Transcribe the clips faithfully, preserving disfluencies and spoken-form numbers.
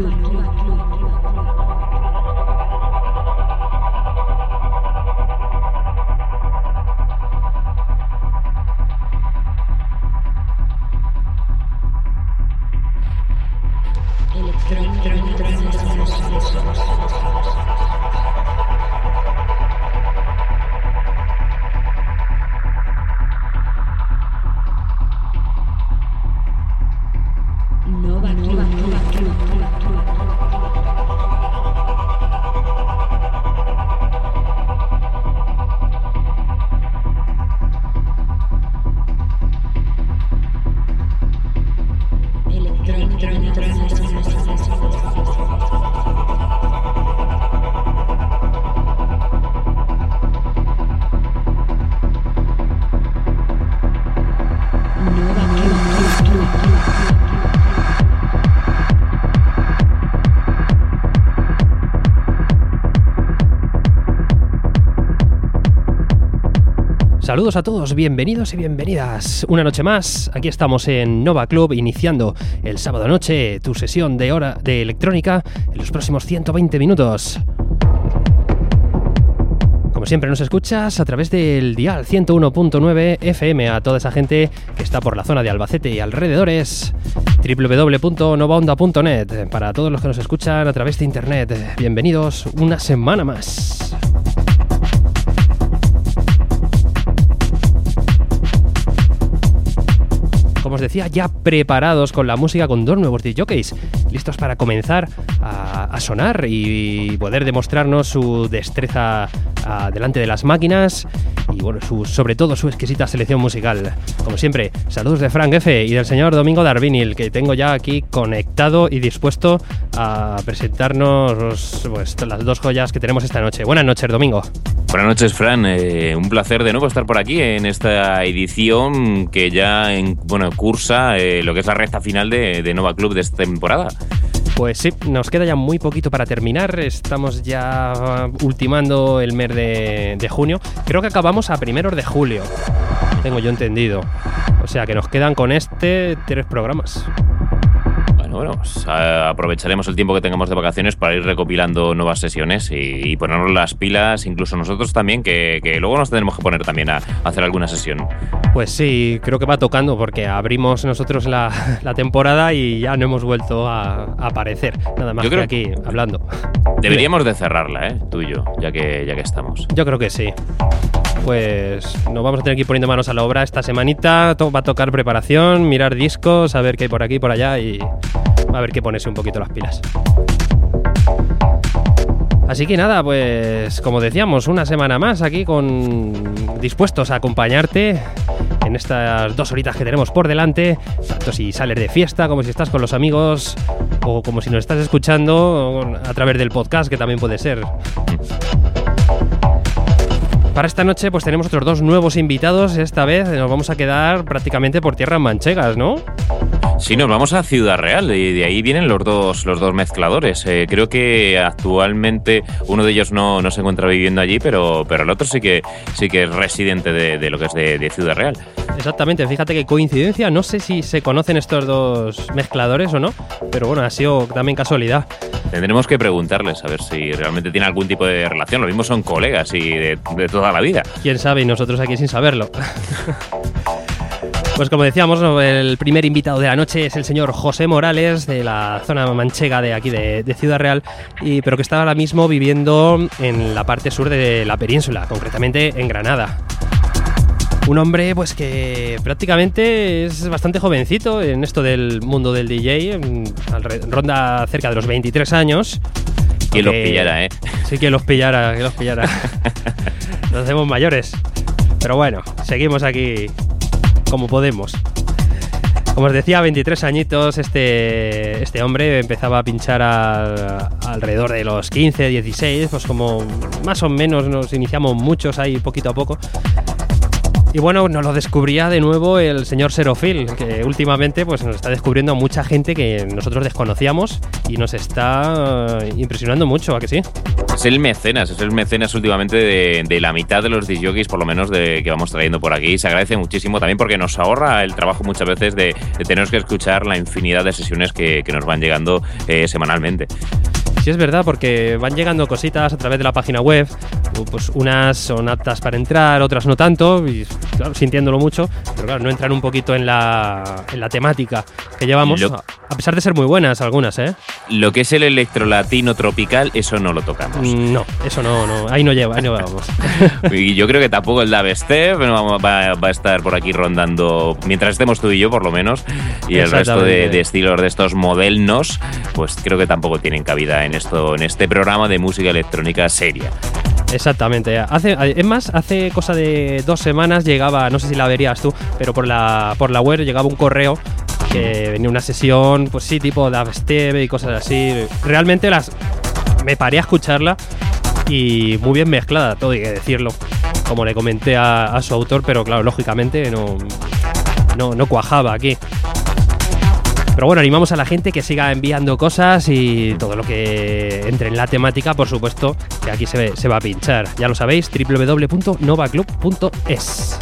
Saludos a todos, bienvenidos y bienvenidas. Una noche más, aquí estamos en Nova Club, iniciando el sábado noche tu sesión de hora de electrónica en los próximos ciento veinte minutos. Como siempre nos escuchas a través del dial ciento uno punto nueve F M a toda esa gente que está por la zona de Albacete y alrededores. doble u doble u doble u punto nova onda punto net para todos los que nos escuchan a través de internet. Bienvenidos una semana más. Como os decía, ya preparados con la música, con dos nuevos D Js, listos para comenzar a, a sonar y poder demostrarnos su destreza a, delante de las máquinas y bueno, su, sobre todo su exquisita selección musical. Como siempre, saludos de Frank F y del señor Domingo Darvinil, que tengo ya aquí conectado y dispuesto a presentarnos pues, las dos joyas que tenemos esta noche. Buenas noches, Domingo. Buenas noches, Fran. Eh, un placer de nuevo estar por aquí en esta edición que ya en, bueno, cursa eh, lo que es la recta final de, de Nova Club de esta temporada. Pues sí, nos queda ya muy poquito para terminar. Estamos ya ultimando el mes de, de junio. Creo que acabamos a primeros de julio, tengo yo entendido. O sea que nos quedan con este tres programas. Bueno, pues aprovecharemos el tiempo que tengamos de vacaciones para ir recopilando nuevas sesiones y, y ponernos las pilas, incluso nosotros también, que, que luego nos tendremos que poner también a, a hacer alguna sesión. Pues sí, creo que va tocando porque abrimos nosotros la, la temporada y ya no hemos vuelto a, a aparecer, nada más yo que creo aquí hablando. Deberíamos de cerrarla, ¿eh? Tú y yo, ya que, ya que estamos. Yo creo que sí. Pues nos vamos a tener que ir poniendo manos a la obra esta semanita. Va a tocar preparación, mirar discos, a ver qué hay por aquí y por allá y a ver qué ponerse un poquito las pilas. Así que nada, pues como decíamos, una semana más aquí con dispuestos a acompañarte en estas dos horitas que tenemos por delante, tanto si sales de fiesta como si estás con los amigos o como si nos estás escuchando a través del podcast, que también puede ser. Para esta noche pues tenemos otros dos nuevos invitados. Esta vez nos vamos a quedar prácticamente por tierras manchegas, ¿no? Sí, nos vamos a Ciudad Real y de ahí vienen los dos, los dos mezcladores. Eh, creo que actualmente uno de ellos no, no se encuentra viviendo allí, pero, pero el otro sí que, sí que es residente de, de lo que es de, de Ciudad Real. Exactamente, fíjate qué coincidencia. No sé si se conocen estos dos mezcladores o no, pero bueno, ha sido también casualidad. Tendremos que preguntarles a ver si realmente tiene algún tipo de relación. Lo mismo son colegas y de, de toda la vida. Quién sabe, y nosotros aquí sin saberlo. Pues como decíamos, el primer invitado de la noche es el señor José Morales, de la zona manchega de aquí de, de Ciudad Real, y, pero que está ahora mismo viviendo en la parte sur de la península, concretamente en Granada. Un hombre pues que prácticamente es bastante jovencito en esto del mundo del D J, ronda cerca de los veintitrés años. Que los pillara, ¿eh? Sí, que los pillara, que los pillara. Nos hacemos mayores. Pero bueno, seguimos aquí como podemos. Como os decía, veintitrés añitos, este, este hombre empezaba a pinchar a, a alrededor de los quince, dieciséis, pues como más o menos nos iniciamos muchos ahí poquito a poco. Y bueno, nos lo descubría de nuevo el señor Serofil, que últimamente pues, nos está descubriendo a mucha gente que nosotros desconocíamos y nos está impresionando mucho, ¿a que sí? Es el mecenas, es el mecenas últimamente de, de la mitad de los disc jockeys, por lo menos, de, que vamos trayendo por aquí. Se agradece muchísimo también porque nos ahorra el trabajo muchas veces de, de tener que escuchar la infinidad de sesiones que, que nos van llegando eh, semanalmente. Sí, es verdad, porque van llegando cositas a través de la página web, pues unas son aptas para entrar, otras no tanto, y claro, sintiéndolo mucho, pero claro, no entran un poquito en la, en la temática que llevamos, lo, a pesar de ser muy buenas algunas, ¿eh? Lo que es el electrolatino tropical, eso no lo tocamos. No, eso no, no ahí no lleva, ahí no vamos. Y yo creo que tampoco el dubstep va, va, va a estar por aquí rondando, mientras estemos tú y yo por lo menos, y el resto de, de estilos de estos modernos, pues creo que tampoco tienen cabida en esto, en este programa de música electrónica seria. Exactamente. Hace, es más, hace cosa de dos semanas llegaba, no sé si la verías tú, pero por la, por la web llegaba un correo que venía una sesión, pues sí, tipo dubstep y cosas así. Realmente las me paré a escucharla y muy bien mezclada, todo hay que decirlo, como le comenté a, a su autor, pero claro, lógicamente no, no, no cuajaba aquí. Pero bueno, animamos a la gente que siga enviando cosas y todo lo que entre en la temática, por supuesto, que aquí se, se va a pinchar. Ya lo sabéis, doble u doble u doble u punto nova club punto es.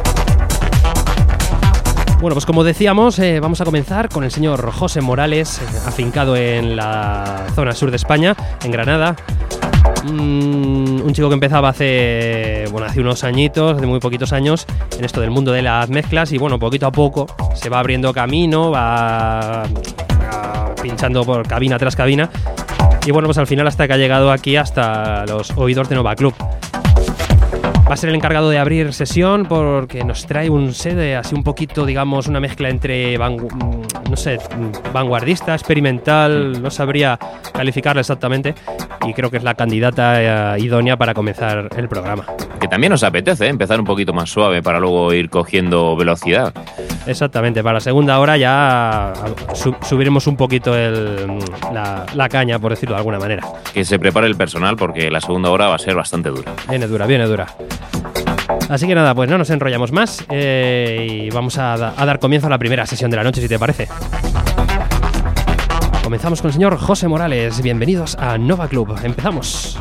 Bueno, pues como decíamos, eh, vamos a comenzar con el señor José Morales, eh, afincado en la zona sur de España, en Granada. Mm, un chico que empezaba hace, bueno, hace unos añitos, hace muy poquitos años, en esto del mundo de las mezclas y bueno, poquito a poco se va abriendo camino, va, va pinchando por cabina tras cabina y bueno, pues al final hasta que ha llegado aquí hasta los oídos de Nova Club. Va a ser el encargado de abrir sesión porque nos trae un set de así un poquito, digamos, una mezcla entre, vangu no sé, vanguardista, experimental, no sabría calificarla exactamente y creo que es la candidata eh, idónea para comenzar el programa. Que también nos apetece, ¿eh? Empezar un poquito más suave para luego ir cogiendo velocidad. Exactamente, para la segunda hora ya su subiremos un poquito el, la, la caña, por decirlo de alguna manera. Que se prepare el personal porque la segunda hora va a ser bastante dura. Viene dura, viene dura. Así que nada, pues no nos enrollamos más eh, y vamos a, da a dar comienzo a la primera sesión de la noche, si te parece. Comenzamos con el señor José Morales. Bienvenidos a Nova Club. Empezamos.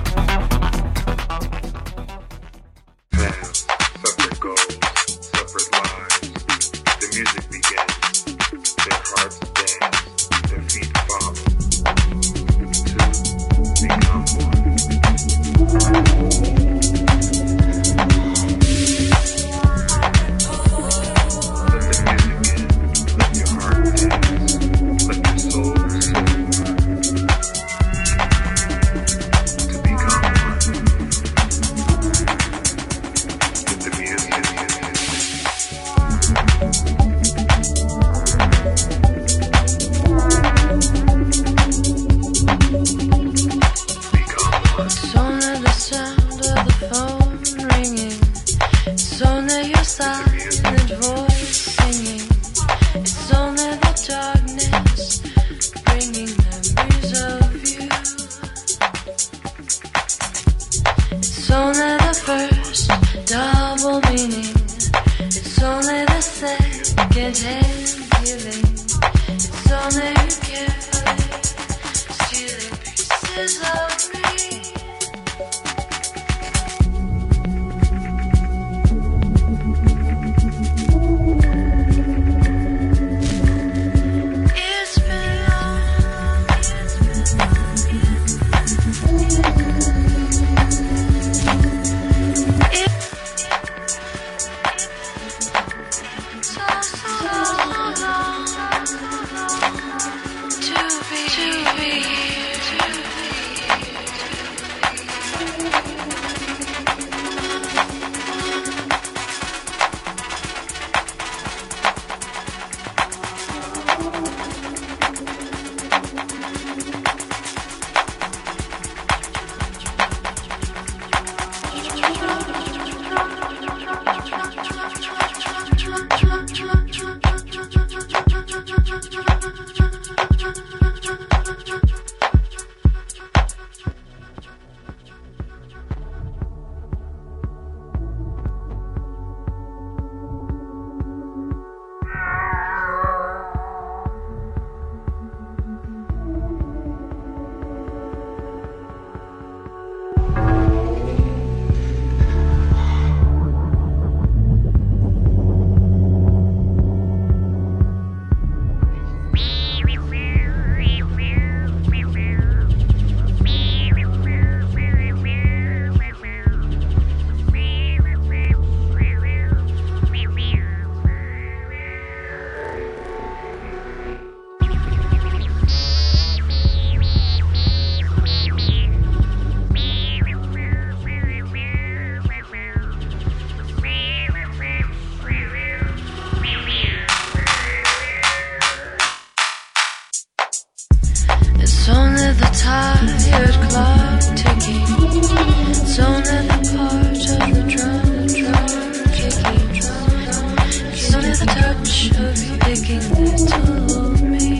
only the tired clock ticking. It's only the part of the drum, drum kicking. It's only the touch of you picking little me.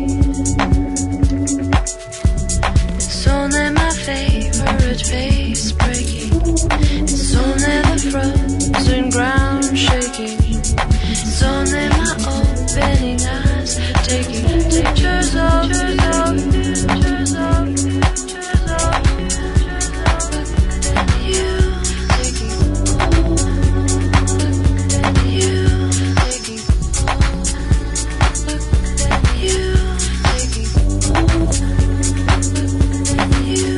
It's only my favorite pace breaking. It's only the frozen ground shaking. It's only my opening eyes taking pictures of you. Pictures of you. Pictures of you. Taking you. Taking you. Taking you.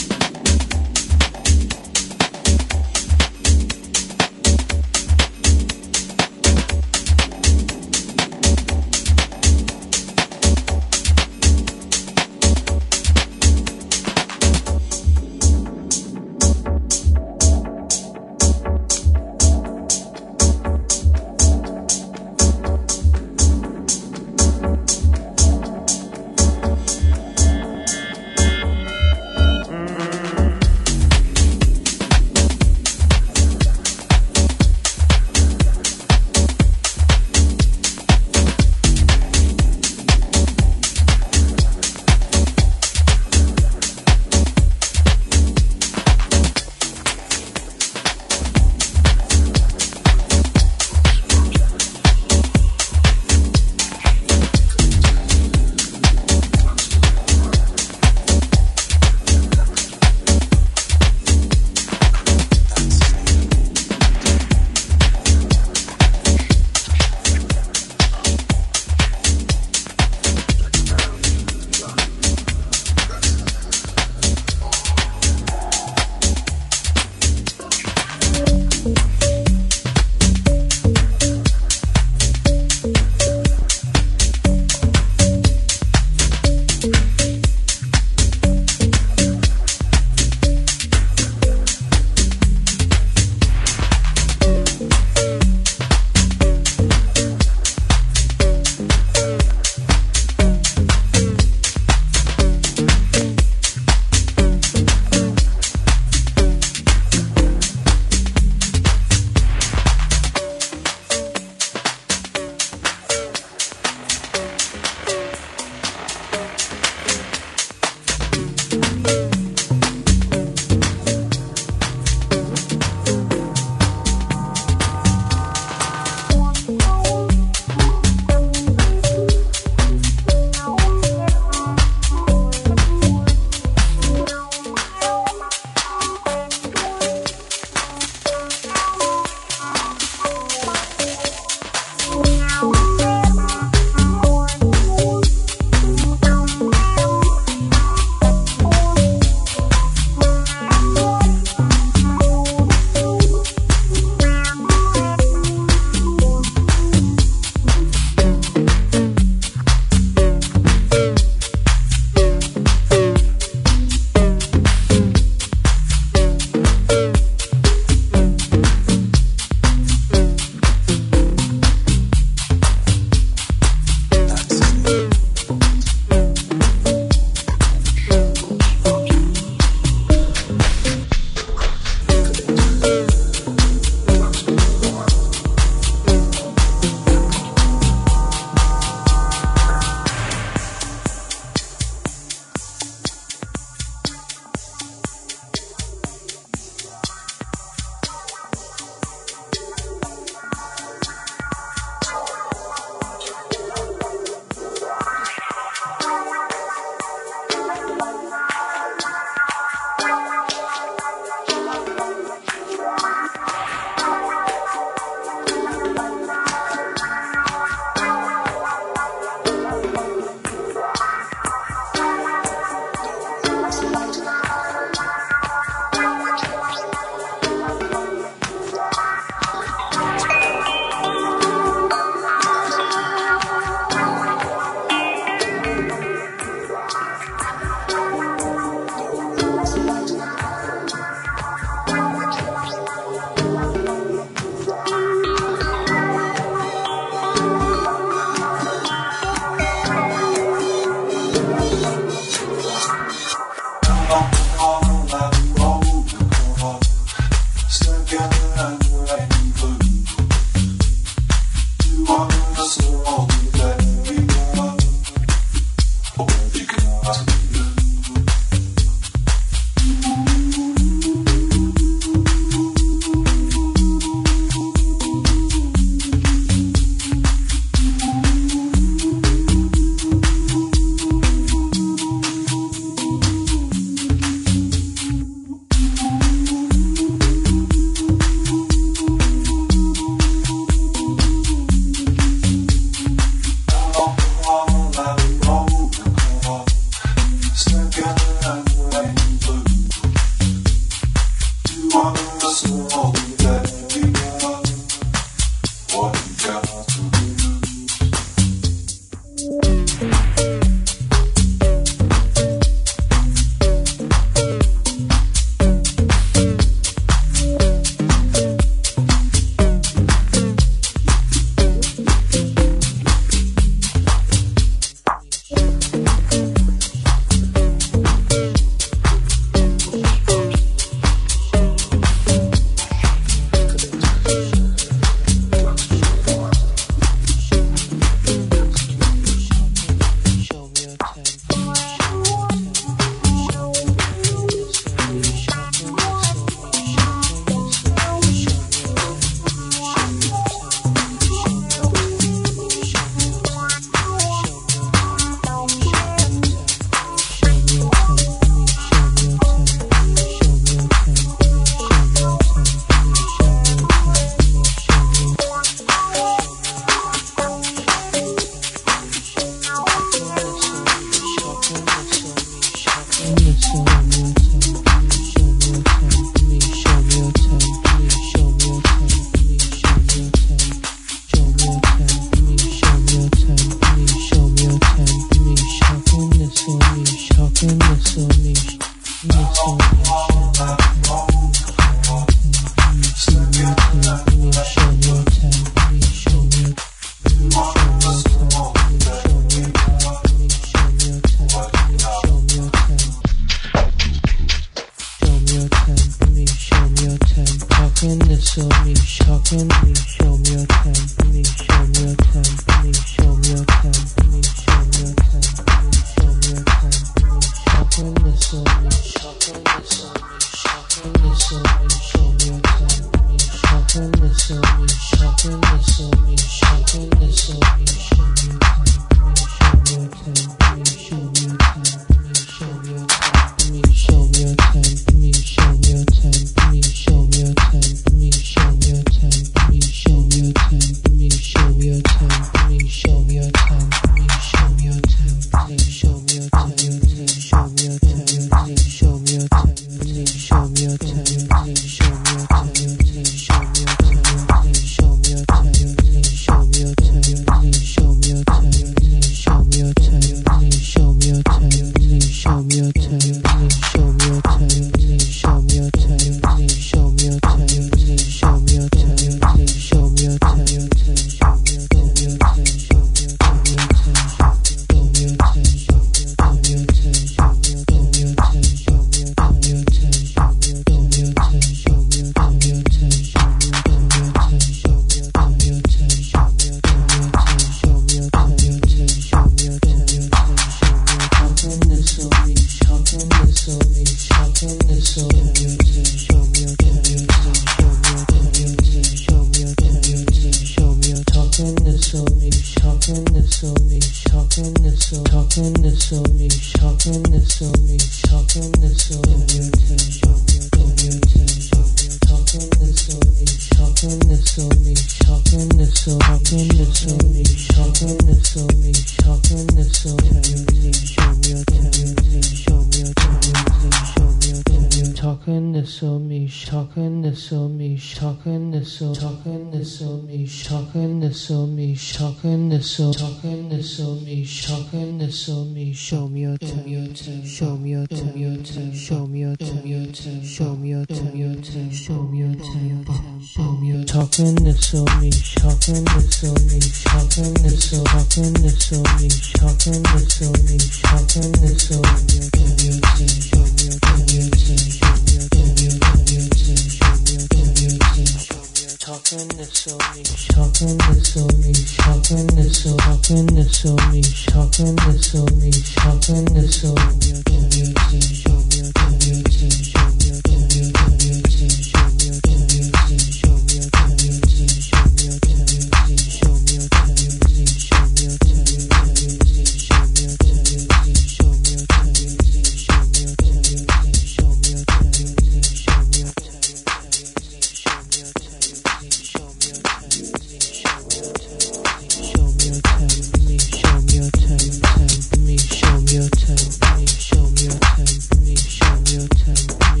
Show me your time,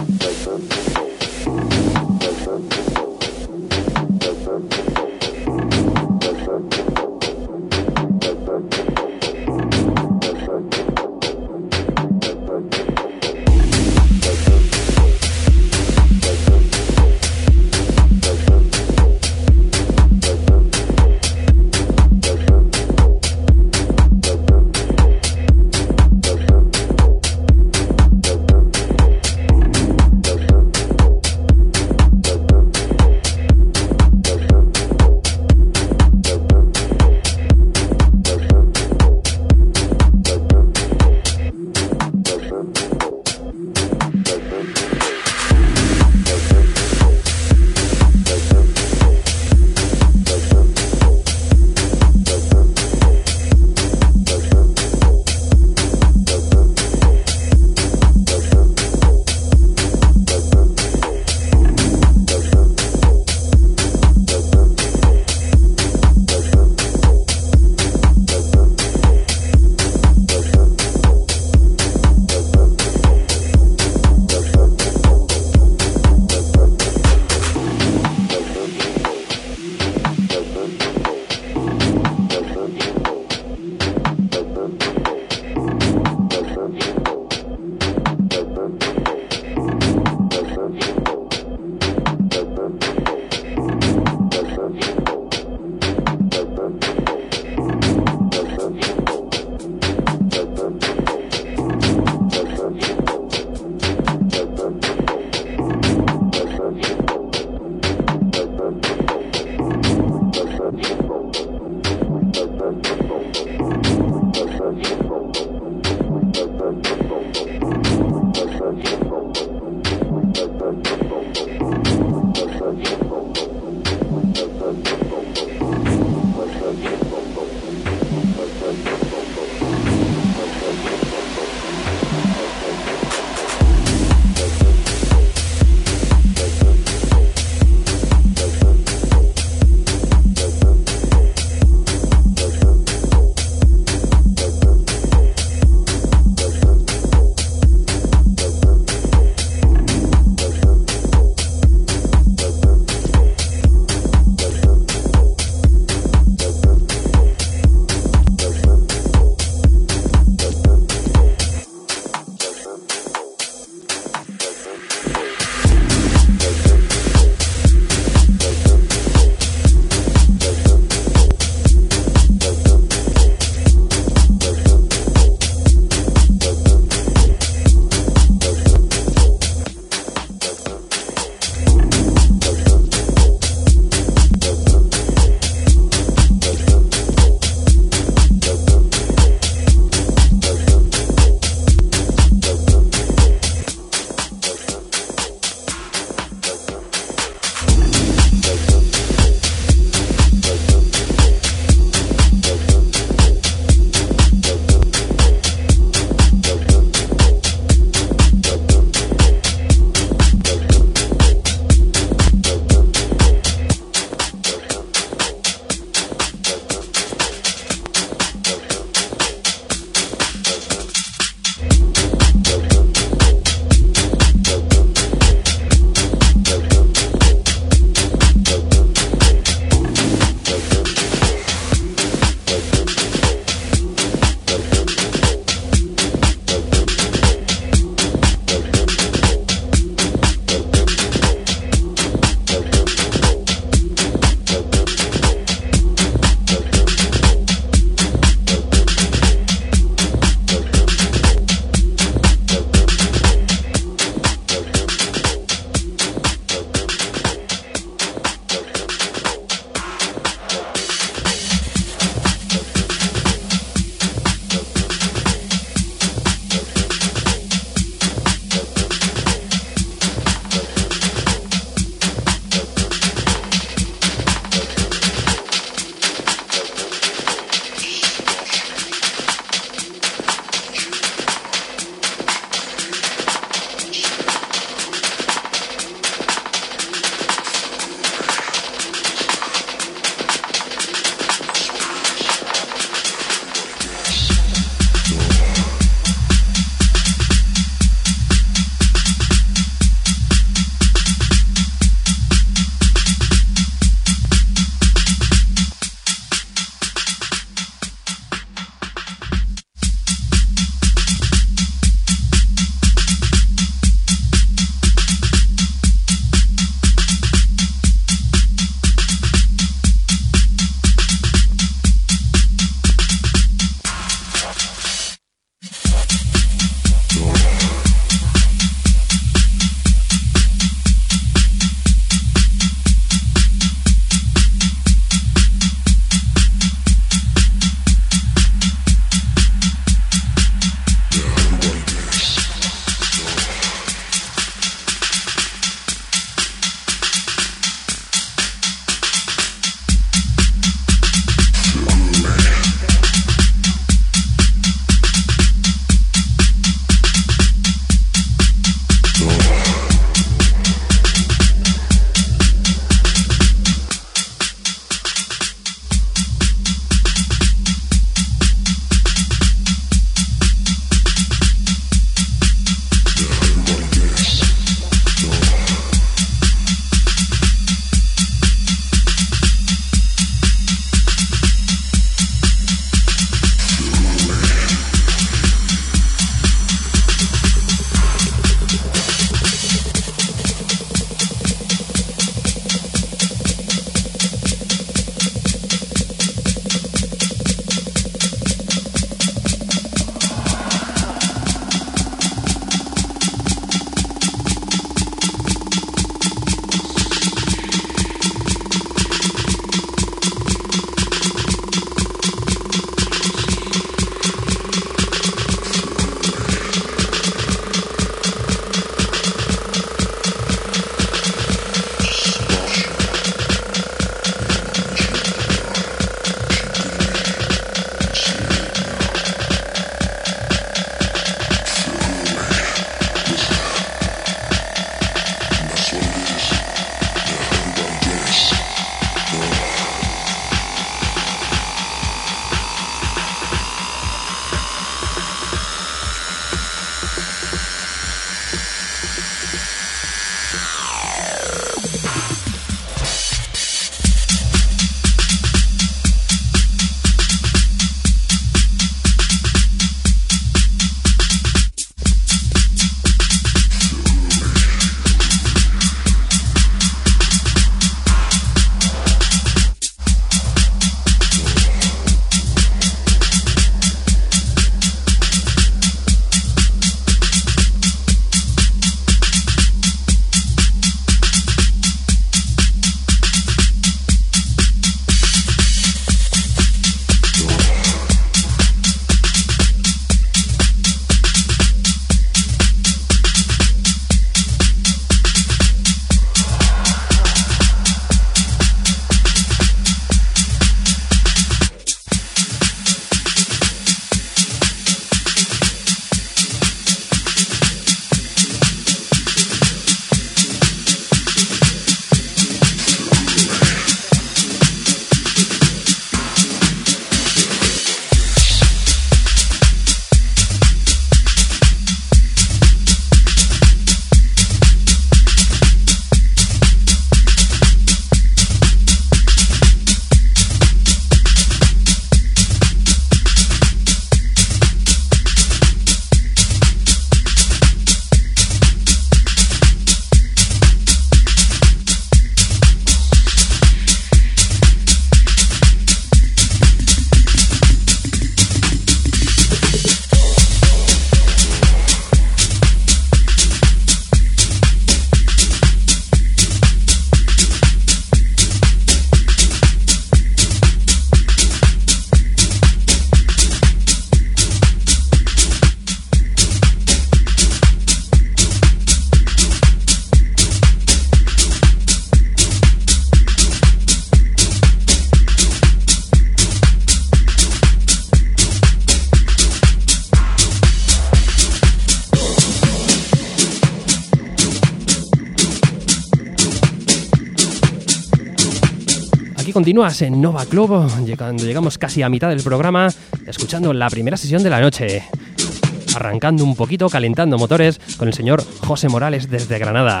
continúas en Nova Club, cuando llegamos casi a mitad del programa, escuchando la primera sesión de la noche. Arrancando un poquito, calentando motores con el señor José Morales desde Granada.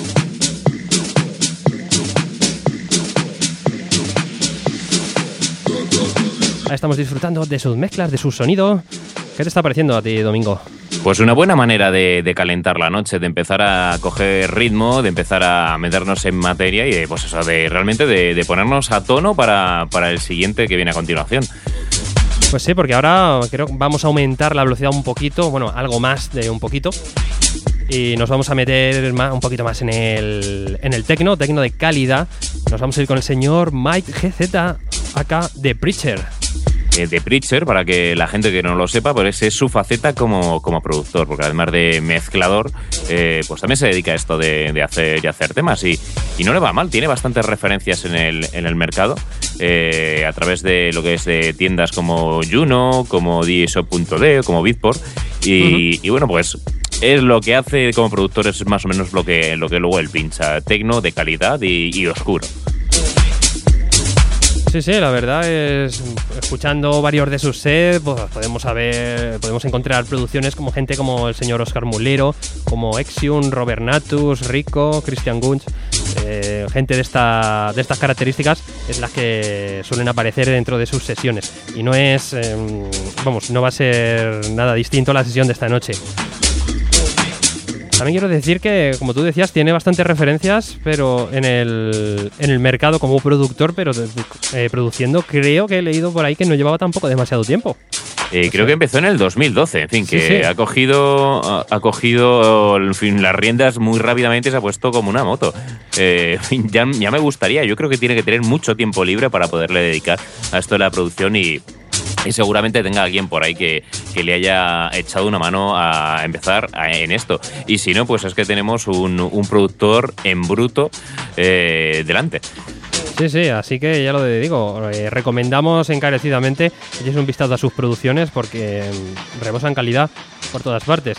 Ahí estamos disfrutando de sus mezclas, de su sonido. ¿Qué te está pareciendo a ti, Domingo? Pues una buena manera de, de calentar la noche, de empezar a coger ritmo, de empezar a meternos en materia y pues eso, de realmente de, de ponernos a tono para, para el siguiente que viene a continuación. Pues sí, porque ahora creo que vamos a aumentar la velocidad un poquito, bueno, algo más de un poquito. Y nos vamos a meter más, un poquito más en el, en el tecno, tecno de calidad. Nos vamos a ir con el señor Mike G Z, acá The Preacher. Eh, The Preacher, para que la gente que no lo sepa, pues es su faceta como, como productor, porque además de mezclador, eh, pues también se dedica a esto de, de hacer y hacer temas y, y no le va mal, tiene bastantes referencias en el, en el mercado, eh, a través de lo que es de tiendas como Juno, como D S O punto D, como Beatport, y, uh-huh. y bueno, pues es lo que hace como productor, es más o menos lo que, lo que luego él pincha, tecno de calidad y, y oscuro. Sí, sí, la verdad es, escuchando varios de sus sets, pues podemos saber, podemos encontrar producciones como gente como el señor Oscar Mulero, como Exium, Robert Natus, Rico, Christian Gunch, eh, gente de esta, de estas características es las que suelen aparecer dentro de sus sesiones y no es, eh, vamos, no va a ser nada distinto a la sesión de esta noche. También quiero decir que, como tú decías, tiene bastantes referencias, pero en el, en el mercado como productor, pero eh, produciendo, creo que he leído por ahí que no llevaba tampoco demasiado tiempo. Eh, creo que empezó en el dos mil doce, en fin, que sí, sí. ha cogido, ha cogido en fin, las riendas muy rápidamente y se ha puesto como una moto. Eh, ya, ya me gustaría, yo creo que tiene que tener mucho tiempo libre para poderle dedicar a esto de la producción y... Y seguramente tenga alguien por ahí que, que le haya echado una mano a empezar a, en esto. Y si no, pues es que tenemos un, un productor en bruto eh, delante. Sí, sí, así que ya lo digo, eh, recomendamos encarecidamente que echéis un vistazo a sus producciones porque rebosan calidad por todas partes.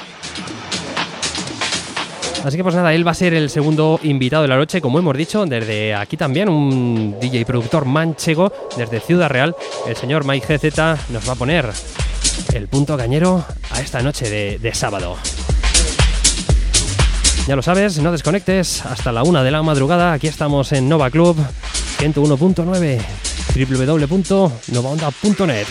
Así que pues nada, él va a ser el segundo invitado de la noche, como hemos dicho, desde aquí también, un D J y productor manchego, desde Ciudad Real, el señor Mike G Z nos va a poner el punto cañero a esta noche de, de sábado. Ya lo sabes, no desconectes, hasta la una de la madrugada, aquí estamos en Nova Club, ciento uno punto nueve, doble u doble u doble u punto nova onda punto net.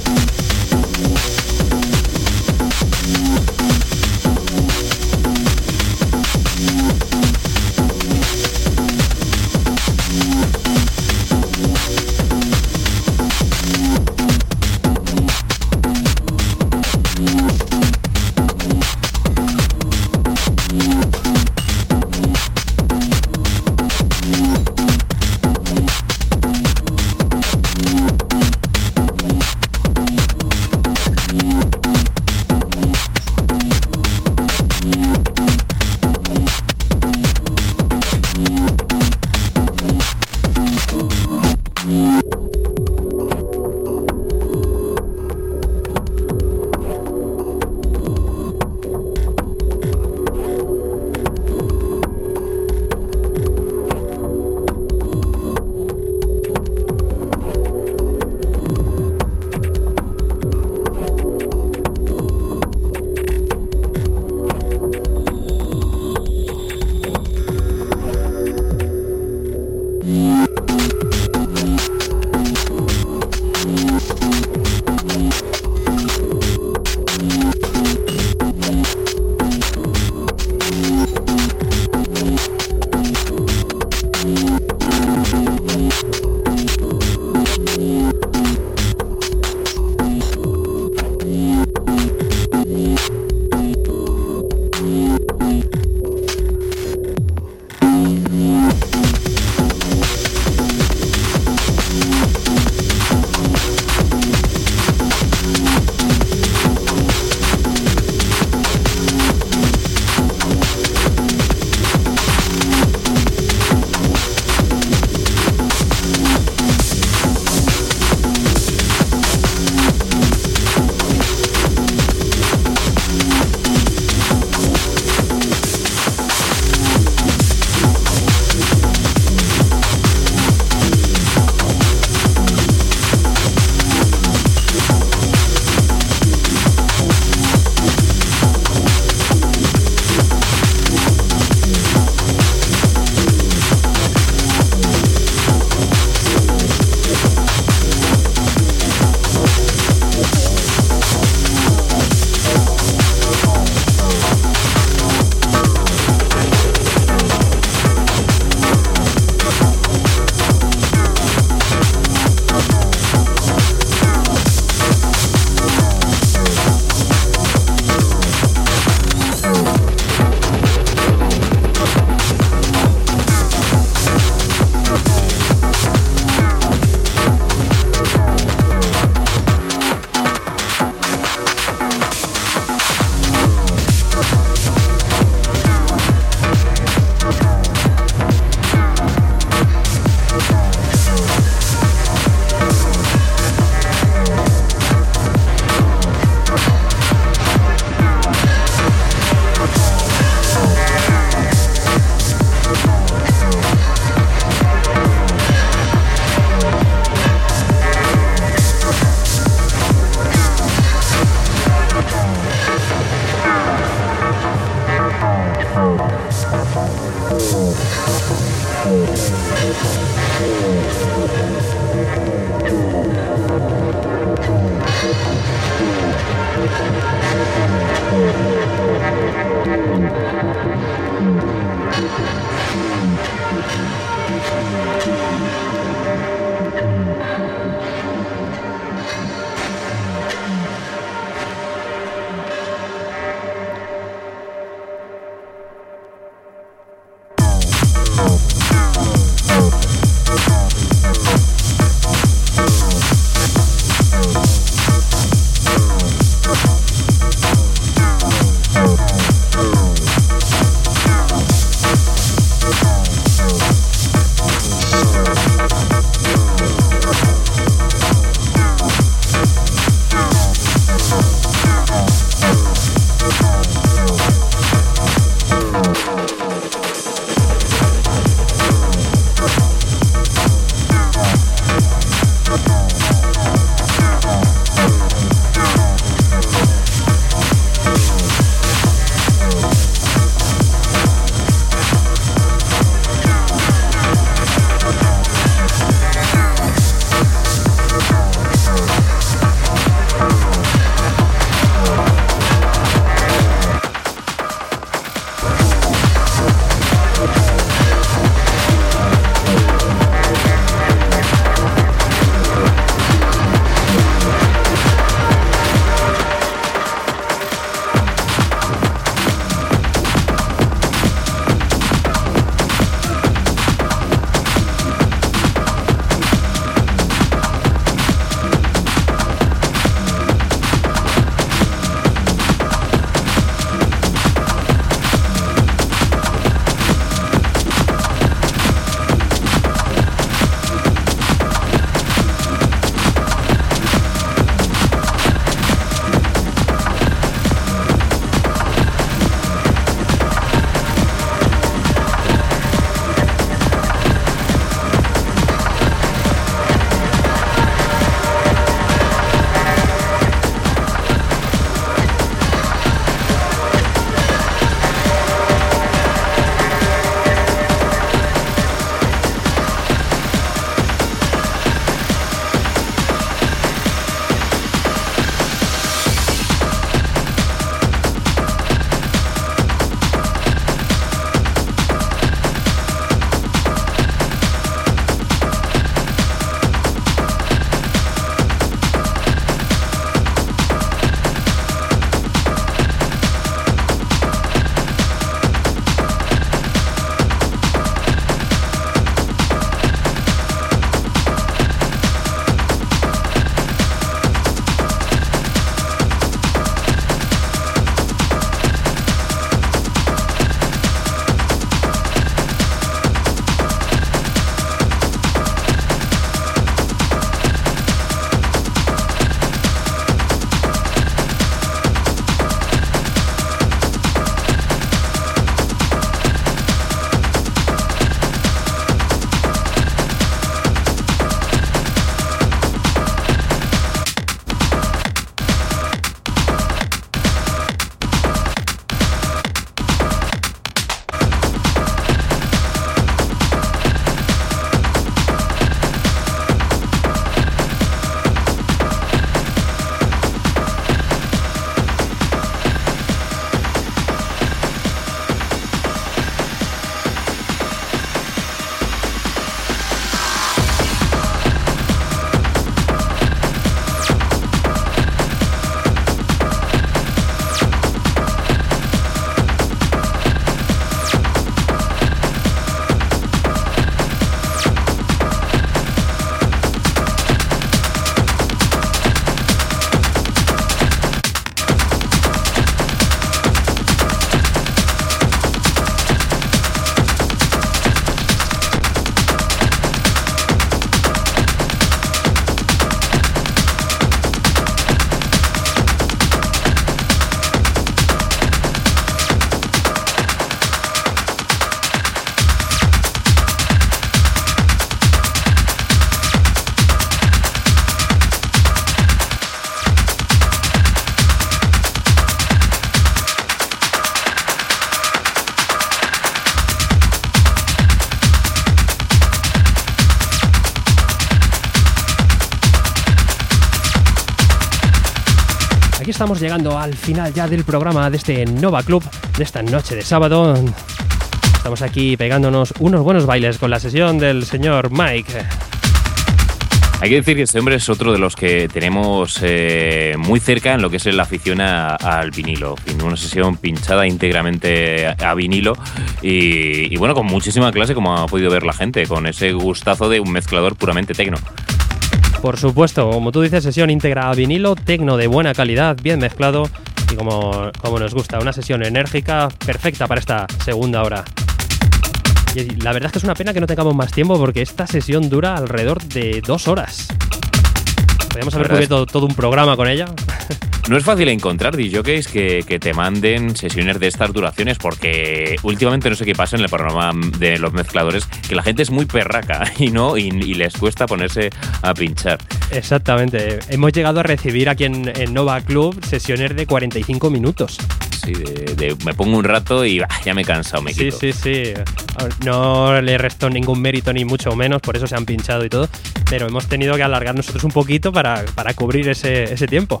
aquí estamos llegando al final ya del programa de este Nova Club, de esta noche de sábado. Estamos aquí pegándonos unos buenos bailes con la sesión del señor Mike. Hay que decir que este hombre es otro de los que tenemos eh, muy cerca en lo que es la afición a, al vinilo. En una sesión pinchada íntegramente a, a vinilo y, y bueno, con muchísima clase, como ha podido ver la gente, con ese gustazo de un mezclador puramente tecno. Por supuesto, como tú dices, sesión íntegra a vinilo, tecno de buena calidad, bien mezclado y como, como nos gusta, una sesión enérgica perfecta para esta segunda hora. Y la verdad es que es una pena que no tengamos más tiempo porque esta sesión dura alrededor de dos horas. Podríamos haber cubierto todo un programa con ella. No es fácil encontrar disjockeys que, que te manden sesiones de estas duraciones porque últimamente no sé qué pasa en el programa de los mezcladores, que la gente es muy perraca y no y, y les cuesta ponerse a pinchar. Exactamente. Hemos llegado a recibir aquí en, en Nova Club sesiones de cuarenta y cinco minutos. Sí, de, de, me pongo un rato y bah, ya me he cansado, me quito. Sí, sí, sí. No le resto ningún mérito ni mucho menos, por eso se han pinchado y todo, pero hemos tenido que alargar nosotros un poquito para, para cubrir ese, ese tiempo.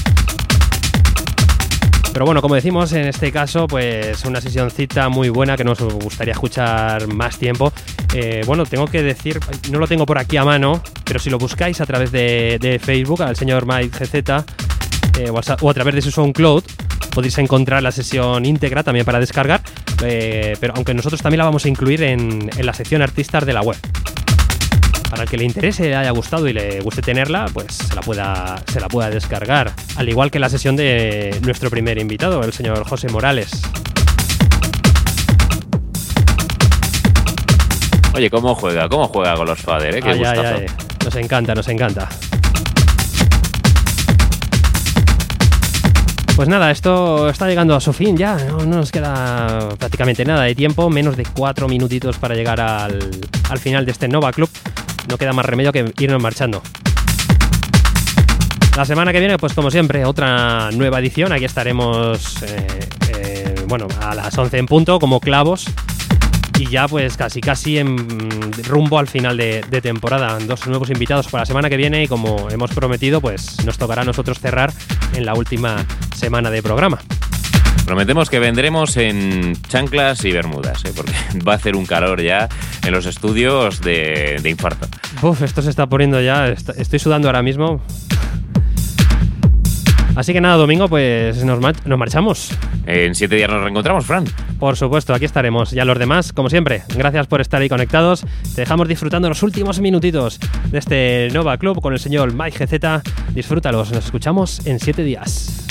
Pero bueno, como decimos, en este caso, pues una sesioncita muy buena que nos gustaría escuchar más tiempo. Eh, bueno, tengo que decir, no lo tengo por aquí a mano, pero si lo buscáis a través de, de Facebook, al señor Mike G Z, eh, o, a, o a través de su SoundCloud, podéis encontrar la sesión íntegra también para descargar, eh, pero aunque nosotros también la vamos a incluir en, en la sección artistas de la web. Para el que le interese, le haya gustado y le guste tenerla, pues se la pueda, se la pueda descargar. Al igual que la sesión de nuestro primer invitado, el señor José Morales. Oye, ¿cómo juega? ¿Cómo juega con los Fader, eh? Qué ay, gustazo. ay, ay. Nos encanta, nos encanta. Pues nada, esto está llegando a su fin ya, no, no nos queda prácticamente nada de tiempo, menos de cuatro minutitos para llegar al, al final de este Nova Club. No queda más remedio que irnos marchando. La semana que viene, pues como siempre, otra nueva edición. Aquí estaremos, eh, eh, bueno, a las once en punto, como clavos. Y ya pues casi casi en rumbo al final de, de temporada. Dos nuevos invitados para la semana que viene y como hemos prometido, pues nos tocará a nosotros cerrar en la última semana de programa. Prometemos que vendremos en chanclas y bermudas, ¿eh? Porque va a hacer un calor ya en los estudios de, de infarto. Uf, esto se está poniendo ya, estoy sudando ahora mismo. Así que nada, domingo, pues nos, mar- nos marchamos. En siete días nos reencontramos, Fran. Por supuesto, aquí estaremos. Y a los demás, como siempre, gracias por estar ahí conectados. Te dejamos disfrutando los últimos minutitos de este Nova Club con el señor Mike G Z. Disfrútalos, nos escuchamos en siete días.